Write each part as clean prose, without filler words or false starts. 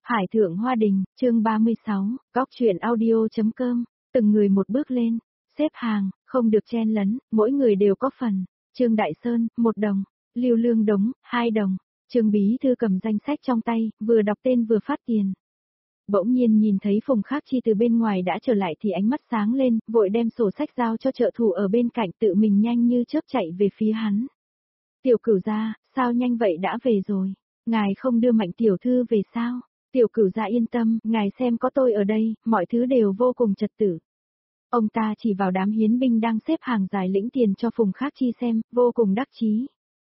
Hải thượng hoa đình, chương 36, góc truyện audio.com, từng người một bước lên, xếp hàng, không được chen lấn, mỗi người đều có phần. Trương Đại Sơn, 1 đồng, Lưu Lương Đống, 2 đồng, Trương Bí Thư cầm danh sách trong tay, vừa đọc tên vừa phát tiền. Bỗng nhiên nhìn thấy Phùng Khắc Chi từ bên ngoài đã trở lại thì ánh mắt sáng lên, vội đem sổ sách giao cho trợ thủ ở bên cạnh, tự mình nhanh như chớp chạy về phía hắn. Tiểu Cửu gia, sao nhanh vậy đã về rồi? Ngài không đưa Mạnh tiểu thư về sao? Tiểu Cửu gia yên tâm, ngài xem có tôi ở đây, mọi thứ đều vô cùng trật tự. Ông ta chỉ vào đám hiến binh đang xếp hàng dài lĩnh tiền cho Phùng Khắc Chi xem, vô cùng đắc chí.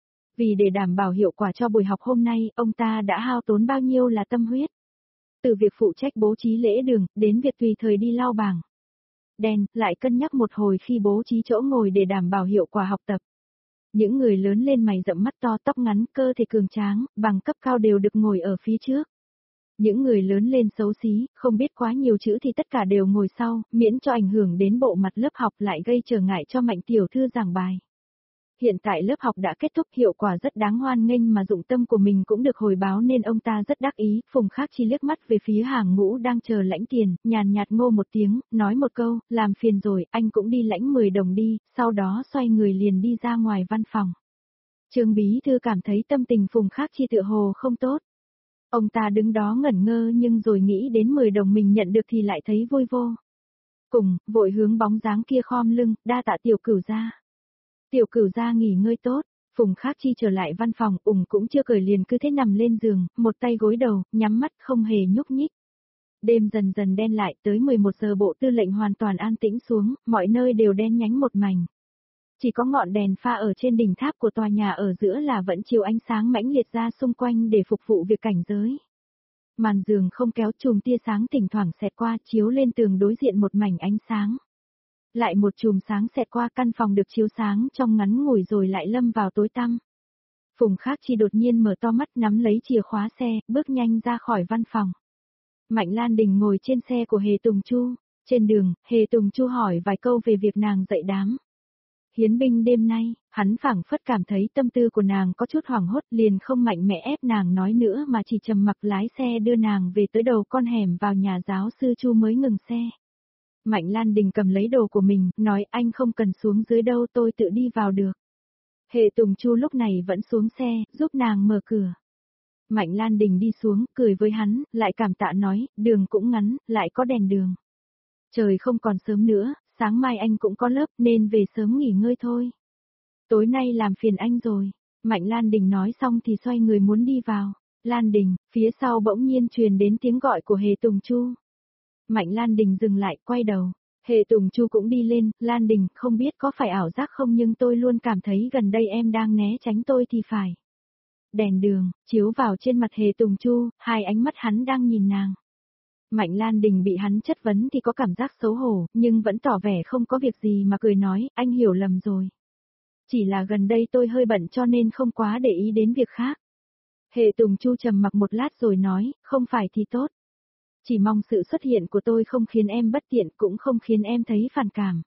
Vì để đảm bảo hiệu quả cho buổi học hôm nay, ông ta đã hao tốn bao nhiêu là tâm huyết. Từ việc phụ trách bố trí lễ đường, đến việc tùy thời đi lau bảng đèn, lại cân nhắc một hồi khi bố trí chỗ ngồi để đảm bảo hiệu quả học tập. Những người lớn lên mày rậm mắt to tóc ngắn, cơ thể cường tráng, bằng cấp cao đều được ngồi ở phía trước. Những người lớn lên xấu xí, không biết quá nhiều chữ thì tất cả đều ngồi sau, miễn cho ảnh hưởng đến bộ mặt lớp học lại gây trở ngại cho Mạnh tiểu thư giảng bài. Hiện tại lớp học đã kết thúc, hiệu quả rất đáng hoan nghênh mà dụng tâm của mình cũng được hồi báo nên ông ta rất đắc ý. Phùng Khắc Chi liếc mắt về phía hàng ngũ đang chờ lãnh tiền, nhàn nhạt ngô một tiếng, nói một câu, làm phiền rồi, anh cũng đi lãnh 10 đồng đi, sau đó xoay người liền đi ra ngoài văn phòng. Trương Bí Thư cảm thấy tâm tình Phùng Khắc Chi tựa hồ không tốt. Ông ta đứng đó ngẩn ngơ nhưng rồi nghĩ đến 10 đồng mình nhận được thì lại thấy vui vô cùng, vội hướng bóng dáng kia khom lưng, đa tạ Tiểu Cửu gia. Tiểu Cửu gia nghỉ ngơi tốt. Phùng Khắc Chi trở lại văn phòng, cũng chưa cởi liền cứ thế nằm lên giường, một tay gối đầu, nhắm mắt không hề nhúc nhích. Đêm dần dần đen lại, tới 11 giờ bộ tư lệnh hoàn toàn an tĩnh xuống, mọi nơi đều đen nhánh một mảnh. Chỉ có ngọn đèn pha ở trên đỉnh tháp của tòa nhà ở giữa là vẫn chiếu ánh sáng mãnh liệt ra xung quanh để phục vụ việc cảnh giới. Màn giường không kéo, chùm tia sáng thỉnh thoảng xẹt qua, chiếu lên tường đối diện một mảnh ánh sáng. Lại một chùm sáng xẹt qua, căn phòng được chiếu sáng trong ngắn ngủi rồi lại lâm vào tối tăm. Phùng Khắc Chi đột nhiên mở to mắt, nắm lấy chìa khóa xe, bước nhanh ra khỏi văn phòng. Mạnh Lan Đình ngồi trên xe của Hề Tùng Chu. Trên đường, Hề Tùng Chu hỏi vài câu về việc nàng dạy đám hiến binh đêm nay, hắn phảng phất cảm thấy tâm tư của nàng có chút hoảng hốt, liền không mạnh mẽ ép nàng nói nữa mà chỉ trầm mặc lái xe đưa nàng về tới đầu con hẻm vào nhà giáo sư Chu mới ngừng xe. Mạnh Lan Đình cầm lấy đồ của mình, nói anh không cần xuống dưới đâu, tôi tự đi vào được. Hệ Tùng Chu lúc này vẫn xuống xe, giúp nàng mở cửa. Mạnh Lan Đình đi xuống, cười với hắn, lại cảm tạ nói, đường cũng ngắn, lại có đèn đường. Trời không còn sớm nữa, sáng mai anh cũng có lớp nên về sớm nghỉ ngơi thôi. Tối nay làm phiền anh rồi. Mạnh Lan Đình nói xong thì xoay người muốn đi vào. Lan Đình, phía sau bỗng nhiên truyền đến tiếng gọi của Hề Tùng Chu. Mạnh Lan Đình dừng lại, quay đầu. Hề Tùng Chu cũng đi lên, Lan Đình, không biết có phải ảo giác không nhưng tôi luôn cảm thấy gần đây em đang né tránh tôi thì phải. Đèn đường, chiếu vào trên mặt Hề Tùng Chu, hai ánh mắt hắn đang nhìn nàng. Mạnh Lan Đình bị hắn chất vấn thì có cảm giác xấu hổ, nhưng vẫn tỏ vẻ không có việc gì mà cười nói, anh hiểu lầm rồi. Chỉ là gần đây tôi hơi bận cho nên không quá để ý đến việc khác. Hề Tùng Chu trầm mặc một lát rồi nói, không phải thì tốt. Chỉ mong sự xuất hiện của tôi không khiến em bất tiện, cũng không khiến em thấy phản cảm.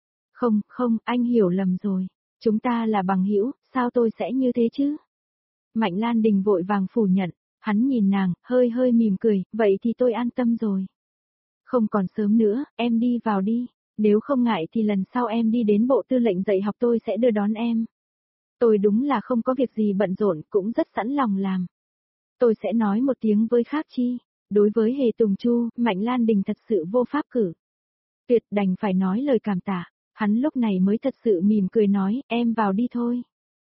Không, anh hiểu lầm rồi. Chúng ta là bằng hữu, sao tôi sẽ như thế chứ? Mạnh Lan Đình vội vàng phủ nhận. Hắn nhìn nàng, hơi mỉm cười, vậy thì tôi an tâm rồi. Không còn sớm nữa, em đi vào đi. Nếu không ngại thì lần sau em đi đến bộ tư lệnh dạy học tôi sẽ đưa đón em. Tôi đúng là không có việc gì bận rộn, cũng rất sẵn lòng làm. Tôi sẽ nói một tiếng với Khắc Chi. Đối với Hề Tùng Chu, Mạnh Lan Đình thật sự vô pháp cử. Tuyệt đành phải nói lời cảm tạ. Hắn lúc này mới thật sự mỉm cười nói, em vào đi thôi.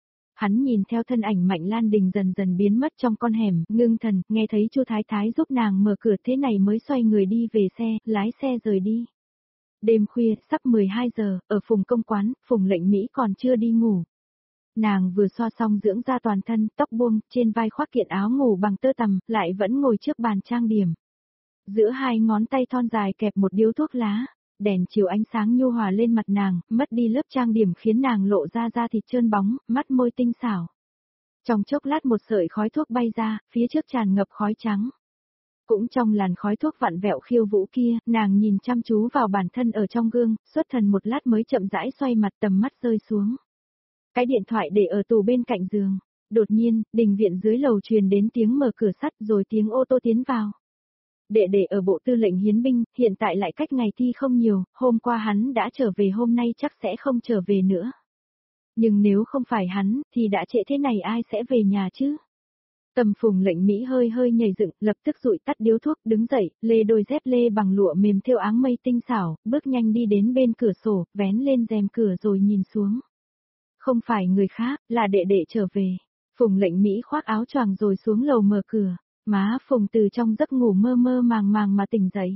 Hắn nhìn theo thân ảnh Mạnh Lan Đình dần dần biến mất trong con hẻm, ngưng thần, nghe thấy Chu Thái Thái giúp nàng mở cửa thế này mới xoay người đi về xe, lái xe rời đi. Đêm khuya, sắp 12 giờ, ở Phùng Công Quán, Phùng Lệnh Mỹ còn chưa đi ngủ. Nàng vừa xoa xong dưỡng da toàn thân, tóc buông, trên vai khoác kiện áo ngủ bằng tơ tằm, lại vẫn ngồi trước bàn trang điểm. Giữa hai ngón tay thon dài kẹp một điếu thuốc lá. Đèn chiếu ánh sáng nhu hòa lên mặt nàng, mất đi lớp trang điểm khiến nàng lộ ra da thịt trơn bóng, mắt môi tinh xảo. Trong chốc lát một sợi khói thuốc bay ra, phía trước tràn ngập khói trắng. Cũng trong làn khói thuốc vặn vẹo khiêu vũ kia, nàng nhìn chăm chú vào bản thân ở trong gương, xuất thần một lát mới chậm rãi xoay mặt, tầm mắt rơi xuống. Cái điện thoại để ở tủ bên cạnh giường. Đột nhiên, đình viện dưới lầu truyền đến tiếng mở cửa sắt rồi tiếng ô tô tiến vào. Đệ đệ ở bộ tư lệnh hiến binh, hiện tại lại cách ngày thi không nhiều, hôm qua hắn đã trở về hôm nay chắc sẽ không trở về nữa. Nhưng nếu không phải hắn, thì đã trễ thế này ai sẽ về nhà chứ? Tầm Phùng Lệnh Mỹ hơi hơi nhảy dựng, lập tức dụi tắt điếu thuốc, đứng dậy, lê đôi dép lê bằng lụa mềm thêu áng mây tinh xảo, bước nhanh đi đến bên cửa sổ, vén lên rèm cửa rồi nhìn xuống. Không phải người khác, là đệ đệ trở về. Phùng Lệnh Mỹ khoác áo choàng rồi xuống lầu mở cửa, má Phùng từ trong giấc ngủ mơ mơ màng màng mà tỉnh dậy.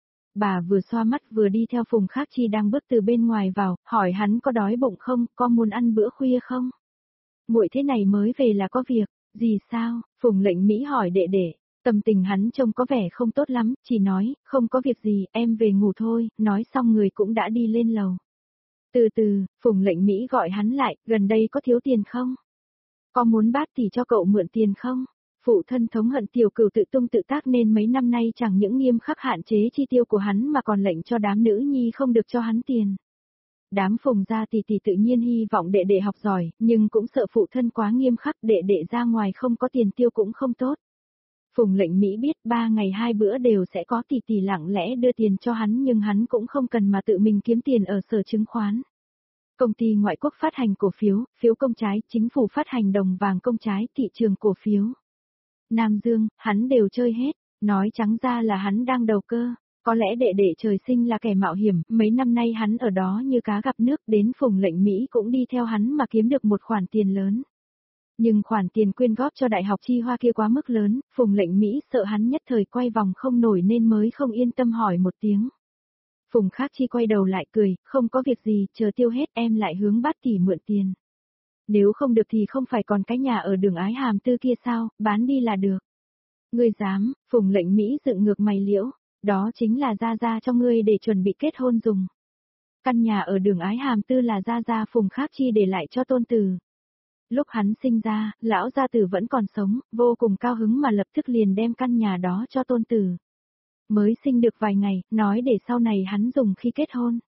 Bà vừa xoa mắt vừa đi theo Phùng Khác Chi đang bước từ bên ngoài vào, hỏi hắn có đói bụng không, có muốn ăn bữa khuya không? Muội thế này mới về là có việc, gì sao? Phùng Lệnh Mỹ hỏi đệ đệ, tâm tình hắn trông có vẻ không tốt lắm, chỉ nói, không có việc gì, em về ngủ thôi, nói xong người cũng đã đi lên lầu. Từ từ, Phùng Lệnh Mỹ gọi hắn lại, gần đây có thiếu tiền không? Có muốn bát tỷ cho cậu mượn tiền không? Phụ thân thống hận Tiểu Cửu tự tung tự tác nên mấy năm nay chẳng những nghiêm khắc hạn chế chi tiêu của hắn mà còn lệnh cho đám nữ nhi không được cho hắn tiền. Đám Phùng gia tỷ tỷ tự nhiên hy vọng đệ đệ học giỏi, nhưng cũng sợ phụ thân quá nghiêm khắc, đệ đệ ra ngoài không có tiền tiêu cũng không tốt. Phùng Lệnh Mỹ biết 3 ngày 2 bữa đều sẽ có tỷ tỷ lặng lẽ đưa tiền cho hắn nhưng hắn cũng không cần mà tự mình kiếm tiền ở sở chứng khoán. Công ty ngoại quốc phát hành cổ phiếu, phiếu công trái, chính phủ phát hành đồng vàng công trái, thị trường cổ phiếu. Nam Dương, hắn đều chơi hết, nói trắng ra là hắn đang đầu cơ. Có lẽ đệ đệ trời sinh là kẻ mạo hiểm, mấy năm nay hắn ở đó như cá gặp nước, đến Phùng Lệnh Mỹ cũng đi theo hắn mà kiếm được một khoản tiền lớn. Nhưng khoản tiền quyên góp cho đại học chi hoa kia quá mức lớn, Phùng Lệnh Mỹ sợ hắn nhất thời quay vòng không nổi nên mới không yên tâm hỏi một tiếng. Phùng Khác Chi quay đầu lại cười, không có việc gì, chờ tiêu hết em lại hướng bát tỷ mượn tiền. Nếu không được thì không phải còn cái nhà ở đường Ái Hàm Tư kia sao, bán đi là được. Ngươi dám, Phùng Lệnh Mỹ dựng ngược mày liễu, đó chính là gia gia cho ngươi để chuẩn bị kết hôn dùng. Căn nhà ở đường Ái Hàm Tư là gia gia Phùng Khác Chi để lại cho tôn tử. Lúc hắn sinh ra, lão gia tử vẫn còn sống, vô cùng cao hứng mà lập tức liền đem căn nhà đó cho tôn tử. Mới sinh được vài ngày, nói để sau này hắn dùng khi kết hôn.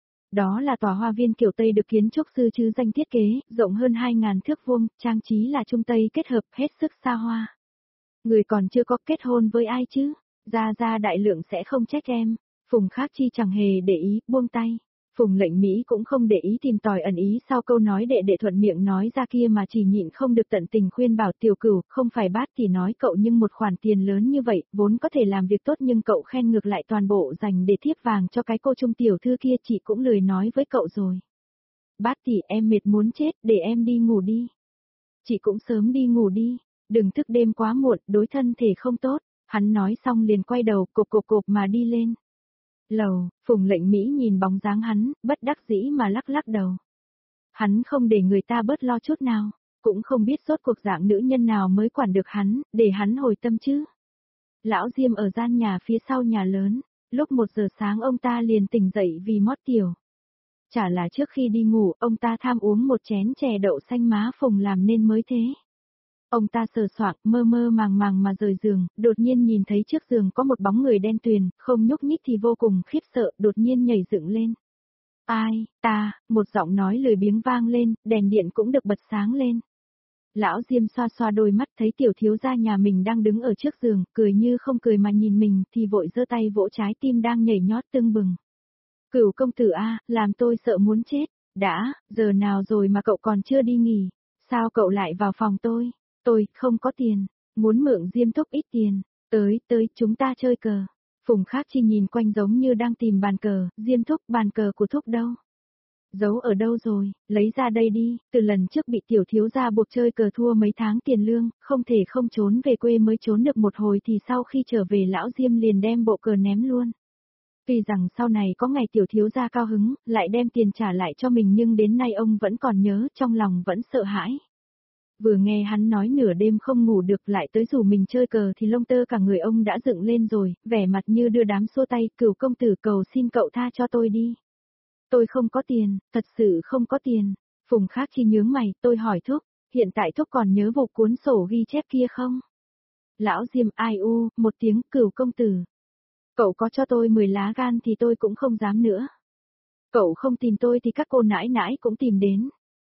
Đó là tòa hoa viên kiểu Tây được kiến trúc sư chứ danh thiết kế, rộng hơn 2.000 thước vuông, trang trí là Trung Tây kết hợp hết sức xa hoa. Người còn chưa có kết hôn với ai chứ? Gia đại lượng sẽ không trách em. Phùng Khác Chi chẳng hề để ý, buông tay. Phùng Lệnh Mỹ cũng không để ý tìm tòi ẩn ý sau câu nói đệ đệ thuận miệng nói ra kia mà chỉ nhịn không được tận tình khuyên bảo Tiểu Cửu, không phải bát thì nói cậu nhưng một khoản tiền lớn như vậy, vốn có thể làm việc tốt nhưng cậu khen ngược lại toàn bộ dành để thiếp vàng cho cái cô trung tiểu thư kia, chị cũng lười nói với cậu rồi. Bát tỷ em mệt muốn chết, để em đi ngủ đi. Chị cũng sớm đi ngủ đi, đừng thức đêm quá muộn, đối thân thể không tốt. Hắn nói xong liền quay đầu cộp mà đi lên. Lầu, Phùng Lệnh Mỹ nhìn bóng dáng hắn, bất đắc dĩ mà lắc lắc đầu. Hắn không để người ta bớt lo chút nào, cũng không biết rốt cuộc dạng nữ nhân nào mới quản được hắn, để hắn hồi tâm chứ. Lão Diêm ở gian nhà phía sau nhà lớn, lúc 1 giờ sáng ông ta liền tỉnh dậy vì mót tiểu. Chả là trước khi đi ngủ, ông ta tham uống một chén chè đậu xanh má Phùng làm nên mới thế. Ông ta sờ soạng, mơ mơ màng màng mà rời giường, đột nhiên nhìn thấy trước giường có một bóng người đen tuyền, không nhúc nhích thì vô cùng khiếp sợ, đột nhiên nhảy dựng lên. Ai, ta, một giọng nói lười biếng vang lên, đèn điện cũng được bật sáng lên. Lão Diêm xoa xoa đôi mắt thấy tiểu thiếu gia nhà mình đang đứng ở trước giường, cười như không cười mà nhìn mình thì vội giơ tay vỗ trái tim đang nhảy nhót tưng bừng. Cửu công tử a, làm tôi sợ muốn chết, đã, giờ nào rồi mà cậu còn chưa đi nghỉ, sao cậu lại vào phòng tôi? Tôi, không có tiền, muốn mượn Diêm Thúc ít tiền, tới, chúng ta chơi cờ. Phùng Khác Chi nhìn quanh giống như đang tìm bàn cờ, Diêm Thúc, bàn cờ của Thúc đâu? Giấu ở đâu rồi, lấy ra đây đi, từ lần trước bị tiểu thiếu gia buộc chơi cờ thua mấy tháng tiền lương, không thể không trốn về quê mới trốn được một hồi thì sau khi trở về lão Diêm liền đem bộ cờ ném luôn. Vì rằng sau này có ngày tiểu thiếu gia cao hứng, lại đem tiền trả lại cho mình nhưng đến nay ông vẫn còn nhớ, trong lòng vẫn sợ hãi. Vừa nghe hắn nói nửa đêm không ngủ được lại tới rủ mình chơi cờ thì lông tơ cả người ông đã dựng lên rồi, vẻ mặt như đưa đám xua tay, Cửu công tử cầu xin cậu tha cho tôi đi. Tôi không có tiền, thật sự không có tiền. Phùng Khác Chi nhướng mày, tôi hỏi Thúc, hiện tại Thúc còn nhớ vụ cuốn sổ ghi chép kia không? Lão Diêm ai u, một tiếng, Cửu công tử. Cậu có cho tôi 10 lá gan thì tôi cũng không dám nữa. Cậu không tìm tôi thì các cô nãi nãi cũng tìm đến.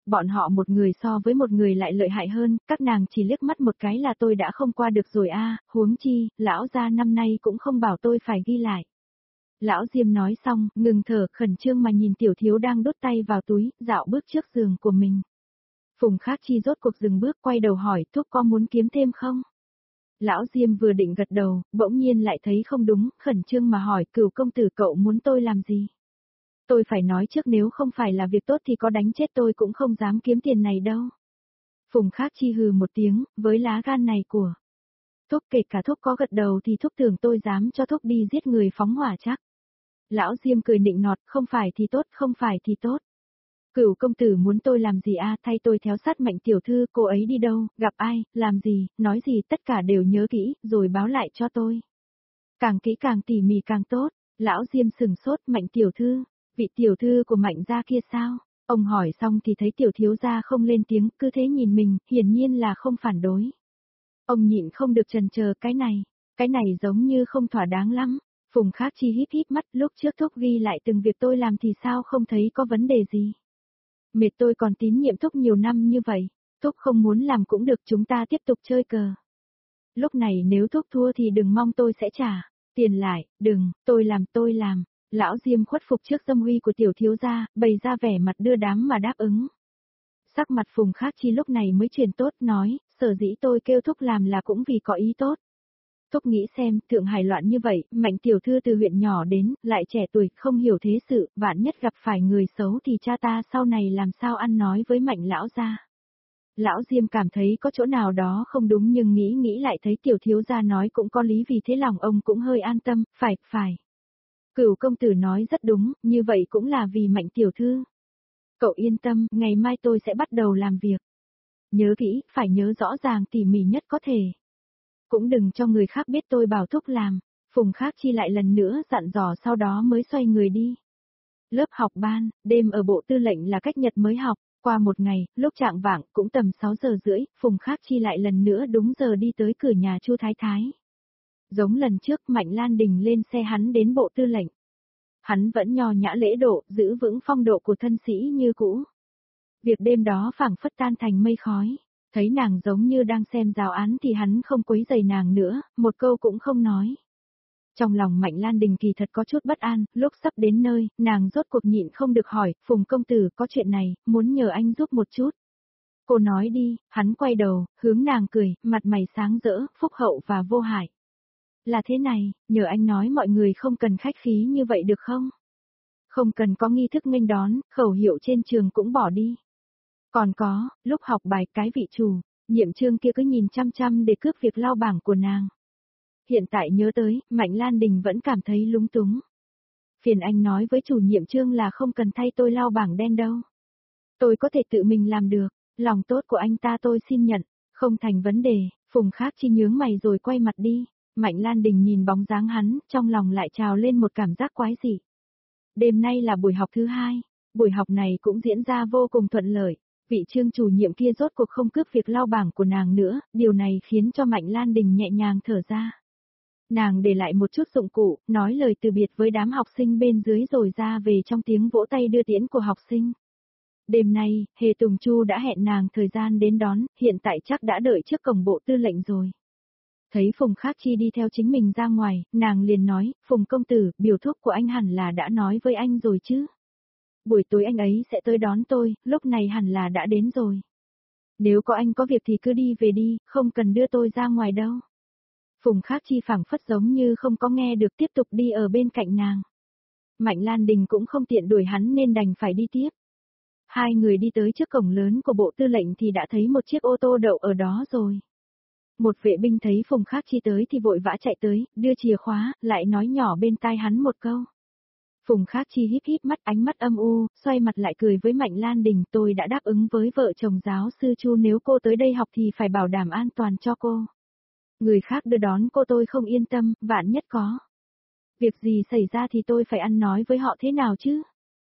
Bọn họ một người so với một người lại lợi hại hơn, các nàng chỉ liếc mắt một cái là tôi đã không qua được rồi a, huống chi, lão gia năm nay cũng không bảo tôi phải ghi lại. Lão Diêm nói xong, ngừng thở, khẩn trương mà nhìn tiểu thiếu đang đút tay vào túi, dạo bước trước giường của mình. Phùng Khác Chi rốt cuộc dừng bước, quay đầu hỏi, thúc có muốn kiếm thêm không? Lão Diêm vừa định gật đầu, bỗng nhiên lại thấy không đúng, khẩn trương mà hỏi, Cửu công tử cậu muốn tôi làm gì? Tôi phải nói trước, nếu không phải là việc tốt thì có đánh chết tôi cũng không dám kiếm tiền này đâu. Phùng Khác Chi hừ một tiếng, với lá gan này của thúc, kể cả thúc có gật đầu thì thúc tưởng tôi dám cho thúc đi giết người phóng hỏa chắc. Lão Diêm cười nịnh nọt, không phải thì tốt, không phải thì tốt. Cửu công tử muốn tôi làm gì a? Thay tôi theo sát Mạnh tiểu thư, cô ấy đi đâu, gặp ai, làm gì, nói gì, tất cả đều nhớ kỹ, rồi báo lại cho tôi. Càng kỹ càng tỉ mỉ càng tốt. Lão Diêm sừng sốt, Mạnh tiểu thư, vị tiểu thư của Mạnh gia kia sao? Ông hỏi xong thì thấy tiểu thiếu gia không lên tiếng, cứ thế nhìn mình, hiển nhiên là không phản đối. Ông nhịn không được chần chờ, cái này giống như không thỏa đáng lắm. Phùng Khác Chi híp híp mắt, lúc trước thúc ghi lại từng việc tôi làm thì sao không thấy có vấn đề gì. Mệt tôi còn tín nhiệm thúc nhiều năm như vậy, thúc không muốn làm cũng được, chúng ta tiếp tục chơi cờ. Lúc này nếu thúc thua thì đừng mong tôi sẽ trả tiền lại, đừng, tôi làm. Lão Diêm khuất phục trước dâm uy của tiểu thiếu gia, bày ra vẻ mặt đưa đám mà đáp ứng. Sắc mặt Phùng Khác Chi lúc này mới chuyển tốt, nói, sở dĩ tôi kêu thúc làm là cũng vì có ý tốt. Thúc nghĩ xem, Thượng Hải loạn như vậy, Mạnh tiểu thư từ huyện nhỏ đến, lại trẻ tuổi, không hiểu thế sự, vạn nhất gặp phải người xấu thì cha ta sau này làm sao ăn nói với Mạnh lão gia. Lão Diêm cảm thấy có chỗ nào đó không đúng, nhưng nghĩ lại thấy tiểu thiếu gia nói cũng có lý, vì thế lòng ông cũng hơi an tâm, phải. Cửu công tử nói rất đúng, như vậy cũng là vì Mạnh tiểu thư. Cậu yên tâm, ngày mai tôi sẽ bắt đầu làm việc. Nhớ kỹ, phải nhớ rõ ràng tỉ mỉ nhất có thể. Cũng đừng cho người khác biết tôi bảo thúc làm. Phùng Khác Chi lại lần nữa dặn dò, sau đó mới xoay người đi. Lớp học ban, đêm ở bộ tư lệnh là cách nhật mới học. Qua một ngày, lúc trạng vạng, cũng tầm 6 giờ rưỡi, Phùng Khác Chi lại lần nữa đúng giờ đi tới cửa nhà Chu Thái Thái. Giống lần trước, Mạnh Lan Đình lên xe hắn đến bộ tư lệnh. Hắn vẫn nho nhã lễ độ, giữ vững phong độ của thân sĩ như cũ. Việc đêm đó phảng phất tan thành mây khói. Thấy nàng giống như đang xem giáo án thì hắn không quấy rầy nàng nữa, một câu cũng không nói. Trong lòng Mạnh Lan Đình kỳ thật có chút bất an, lúc sắp đến nơi, nàng rốt cuộc nhịn không được hỏi, Phùng công tử có chuyện này, muốn nhờ anh giúp một chút. Cô nói đi, hắn quay đầu, hướng nàng cười, mặt mày sáng rỡ, phúc hậu và vô hại. Là thế này, nhờ anh nói mọi người không cần khách khí như vậy được không? Không cần có nghi thức nghênh đón, khẩu hiệu trên trường cũng bỏ đi. Còn có, lúc học bài cái vị chủ, nhiệm chương kia cứ nhìn chăm chăm để cướp việc lau bảng của nàng. Hiện tại nhớ tới, Mạnh Lan Đình vẫn cảm thấy lúng túng. Phiền anh nói với chủ nhiệm chương là không cần thay tôi lau bảng đen đâu. Tôi có thể tự mình làm được, lòng tốt của anh ta tôi xin nhận, không thành vấn đề. Phùng Khác Chi nhướng mày rồi quay mặt đi. Mạnh Lan Đình nhìn bóng dáng hắn, trong lòng lại trào lên một cảm giác quái dị. Đêm nay là buổi học thứ 2, buổi học này cũng diễn ra vô cùng thuận lợi. Vị chương chủ nhiệm kia rốt cuộc không cướp việc lau bảng của nàng nữa, điều này khiến cho Mạnh Lan Đình nhẹ nhàng thở ra. Nàng để lại một chút dụng cụ, nói lời từ biệt với đám học sinh bên dưới rồi ra về trong tiếng vỗ tay đưa tiễn của học sinh. Đêm nay, Hề Tùng Chu đã hẹn nàng thời gian đến đón, hiện tại chắc đã đợi trước cổng bộ tư lệnh rồi. Thấy Phùng Khác Chi đi theo chính mình ra ngoài, nàng liền nói, Phùng công tử, biểu thúc của anh hẳn là đã nói với anh rồi chứ. Buổi tối anh ấy sẽ tới đón tôi, lúc này hẳn là đã đến rồi. Nếu có anh có việc thì cứ đi về đi, không cần đưa tôi ra ngoài đâu. Phùng Khác Chi phảng phất giống như không có nghe được, tiếp tục đi ở bên cạnh nàng. Mạnh Lan Đình cũng không tiện đuổi hắn nên đành phải đi tiếp. Hai người đi tới trước cổng lớn của bộ tư lệnh thì đã thấy một chiếc ô tô đậu ở đó rồi. Một vệ binh thấy Phùng Khác Chi tới thì vội vã chạy tới, đưa chìa khóa, lại nói nhỏ bên tai hắn một câu. Phùng Khác Chi híp híp mắt, ánh mắt âm u, xoay mặt lại cười với Mạnh Lan Đình, tôi đã đáp ứng với vợ chồng giáo sư Chu, nếu cô tới đây học thì phải bảo đảm an toàn cho cô. Người khác đưa đón cô tôi không yên tâm, vạn nhất có việc gì xảy ra thì tôi phải ăn nói với họ thế nào chứ?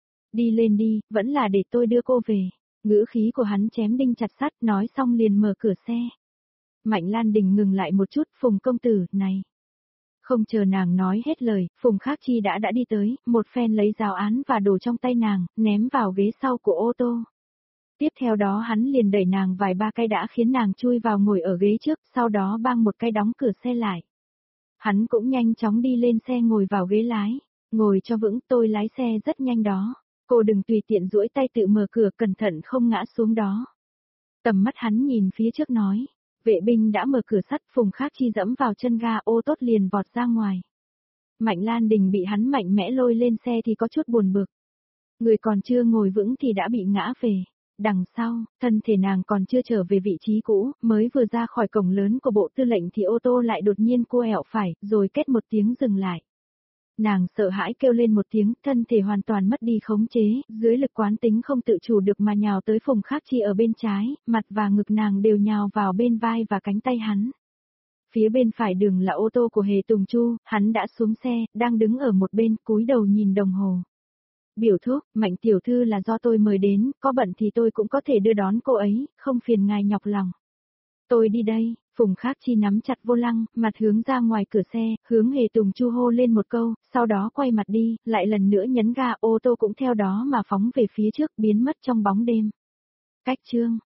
Đi lên đi, vẫn là để tôi đưa cô về. Ngữ khí của hắn chém đinh chặt sắt, nói xong liền mở cửa xe. Mạnh Lan Đình ngừng lại một chút, Phùng công tử, này. Không chờ nàng nói hết lời, Phùng Khác Chi đã đi tới, một phen lấy giáo án và đồ trong tay nàng, ném vào ghế sau của ô tô. Tiếp theo đó hắn liền đẩy nàng vài ba cái đã khiến nàng chui vào ngồi ở ghế trước, sau đó bang một cái đóng cửa xe lại. Hắn cũng nhanh chóng đi lên xe ngồi vào ghế lái, ngồi cho vững, tôi lái xe rất nhanh đó. Cô đừng tùy tiện duỗi tay tự mở cửa, cẩn thận không ngã xuống đó. Tầm mắt hắn nhìn phía trước nói, vệ binh đã mở cửa sắt, Phùng Khác Chi dẫm vào chân ga, ô tốt liền vọt ra ngoài. Mạnh Lan Đình bị hắn mạnh mẽ lôi lên xe thì có chút buồn bực. Người còn chưa ngồi vững thì đã bị ngã về. Đằng sau, thân thể nàng còn chưa trở về vị trí cũ, mới vừa ra khỏi cổng lớn của bộ tư lệnh thì ô tô lại đột nhiên cua ẹo phải, rồi két một tiếng dừng lại. Nàng sợ hãi kêu lên một tiếng, thân thể hoàn toàn mất đi khống chế, dưới lực quán tính không tự chủ được mà nhào tới Phùng Khác Chi ở bên trái, mặt và ngực nàng đều nhào vào bên vai và cánh tay hắn. Phía bên phải đường là ô tô của Hề Tùng Chu, hắn đã xuống xe, đang đứng ở một bên, cúi đầu nhìn đồng hồ. Biểu thúc, Mạnh tiểu thư là do tôi mời đến, có bận thì tôi cũng có thể đưa đón cô ấy, không phiền ngài nhọc lòng. Tôi đi đây, Phùng Khác Chi nắm chặt vô lăng, mặt hướng ra ngoài cửa xe, hướng Hề Tùng Chu hô lên một câu, sau đó quay mặt đi, lại lần nữa nhấn ga, ô tô cũng theo đó mà phóng về phía trước, biến mất trong bóng đêm. Cách chương